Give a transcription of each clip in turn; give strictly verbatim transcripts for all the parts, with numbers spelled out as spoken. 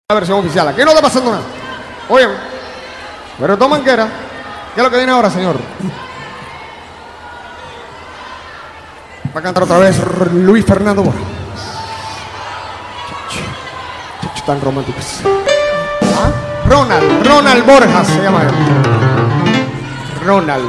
La versión oficial, aquí no está pasando nada. Oye, pero toman que era. ¿Qué es lo que viene ahora, señor? Va a cantar otra vez Luis Fernando Borja. Tan románticos. ¿Ah? Ronald, Ronald Borja se llama él. Ronald.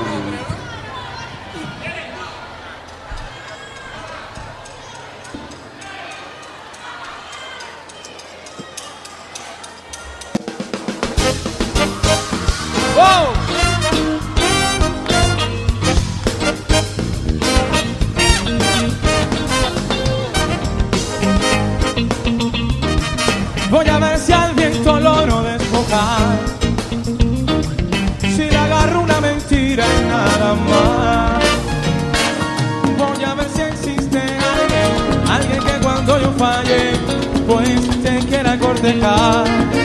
Voy a ver si al viento logro despojar, si le agarro una mentira y nada más. Voy a ver si existe alguien, alguien que cuando yo falle, pues te quiera cortejar.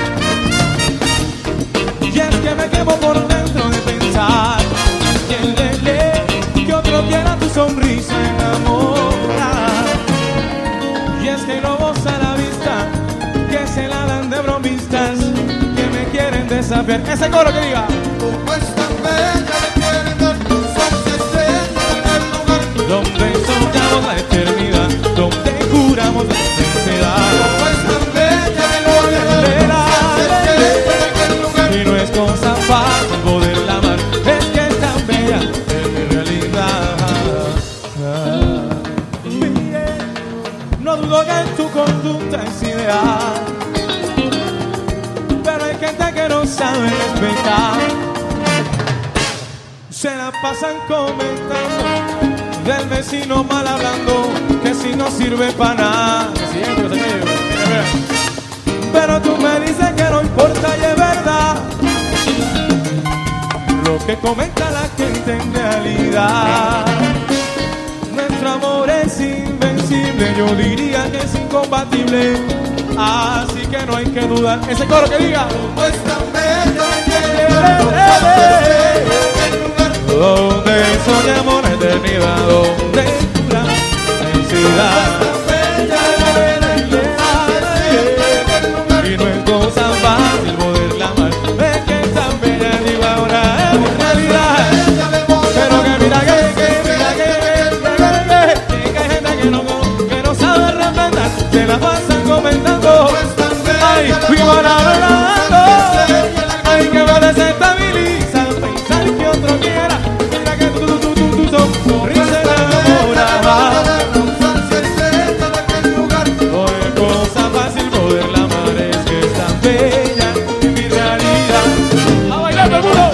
Y es que me quemo por dentro de pensar que le que otro quiera tu sonrisa enamorar. Y es que lobos a la vista que se la dan de bromistas, que me quieren desafiar. Ese coro que diga: como es tan bella, me quieren dar tus estrellas en el lugar donde soñamos la eternidad, donde curamos la felicidad. como es tan bella, me voy a dar tus estrellas en aquel lugar. Y no es cosa fácil poderla amar, es que es tan bella, es mi realidad. No dudo que tu conducta es ideal, pero hay gente que no sabe respetar. Se la pasan comentando del vecino mal hablando, que si no sirve para nada. Pero tú me dices que no importa y es verdad lo que comenta la gente en realidad. Nuestro amor es invencible, yo diría que es incompatible, así que no hay que dudar. Ese coro que diga: Como es tan bella, me quieren dar tus estrellas en aquel lugar donde soñamos la eternidad, donde cura la felicidad. Y no es cosa fácil poderla amar, es que es tan bella, digo ahora es mi realidad. Pero que mira que, que mira que, que, que, que, que hay gente que no, que no sabe respetar, se la pasan comentando. Ay, viva la verdad, ay, que me desestabiliza pensar que otro quiera. Mira que tú, tú, tú, tú, tú, son sonrisa enamorada. No es cosa fácil poderla amar, es que es tan bella en mi realidad. ¡A bailar todo el mundo!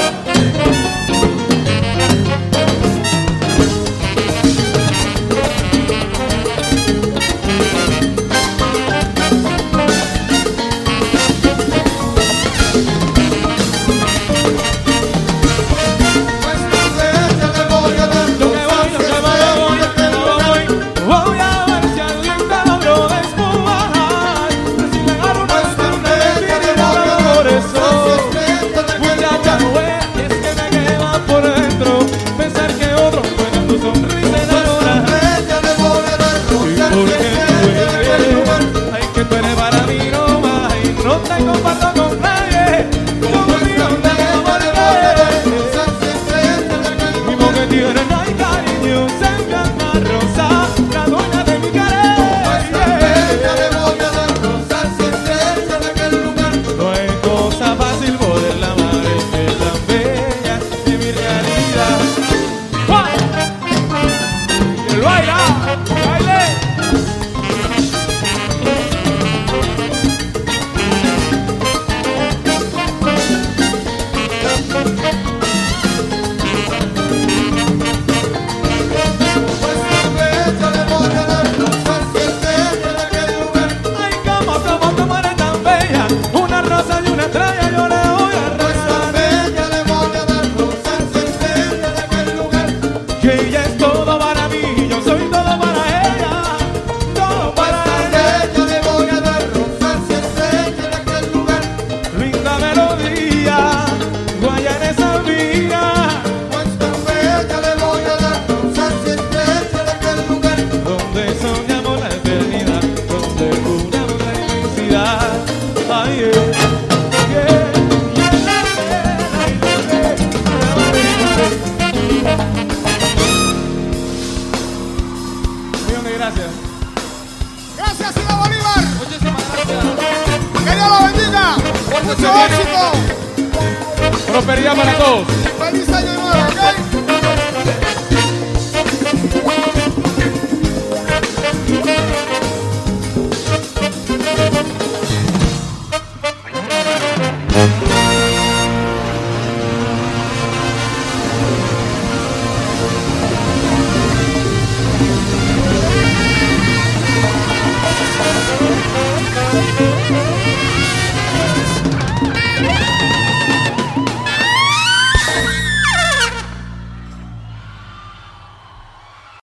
se Mucho viene. éxito. Prosperidad para todos. Feliz año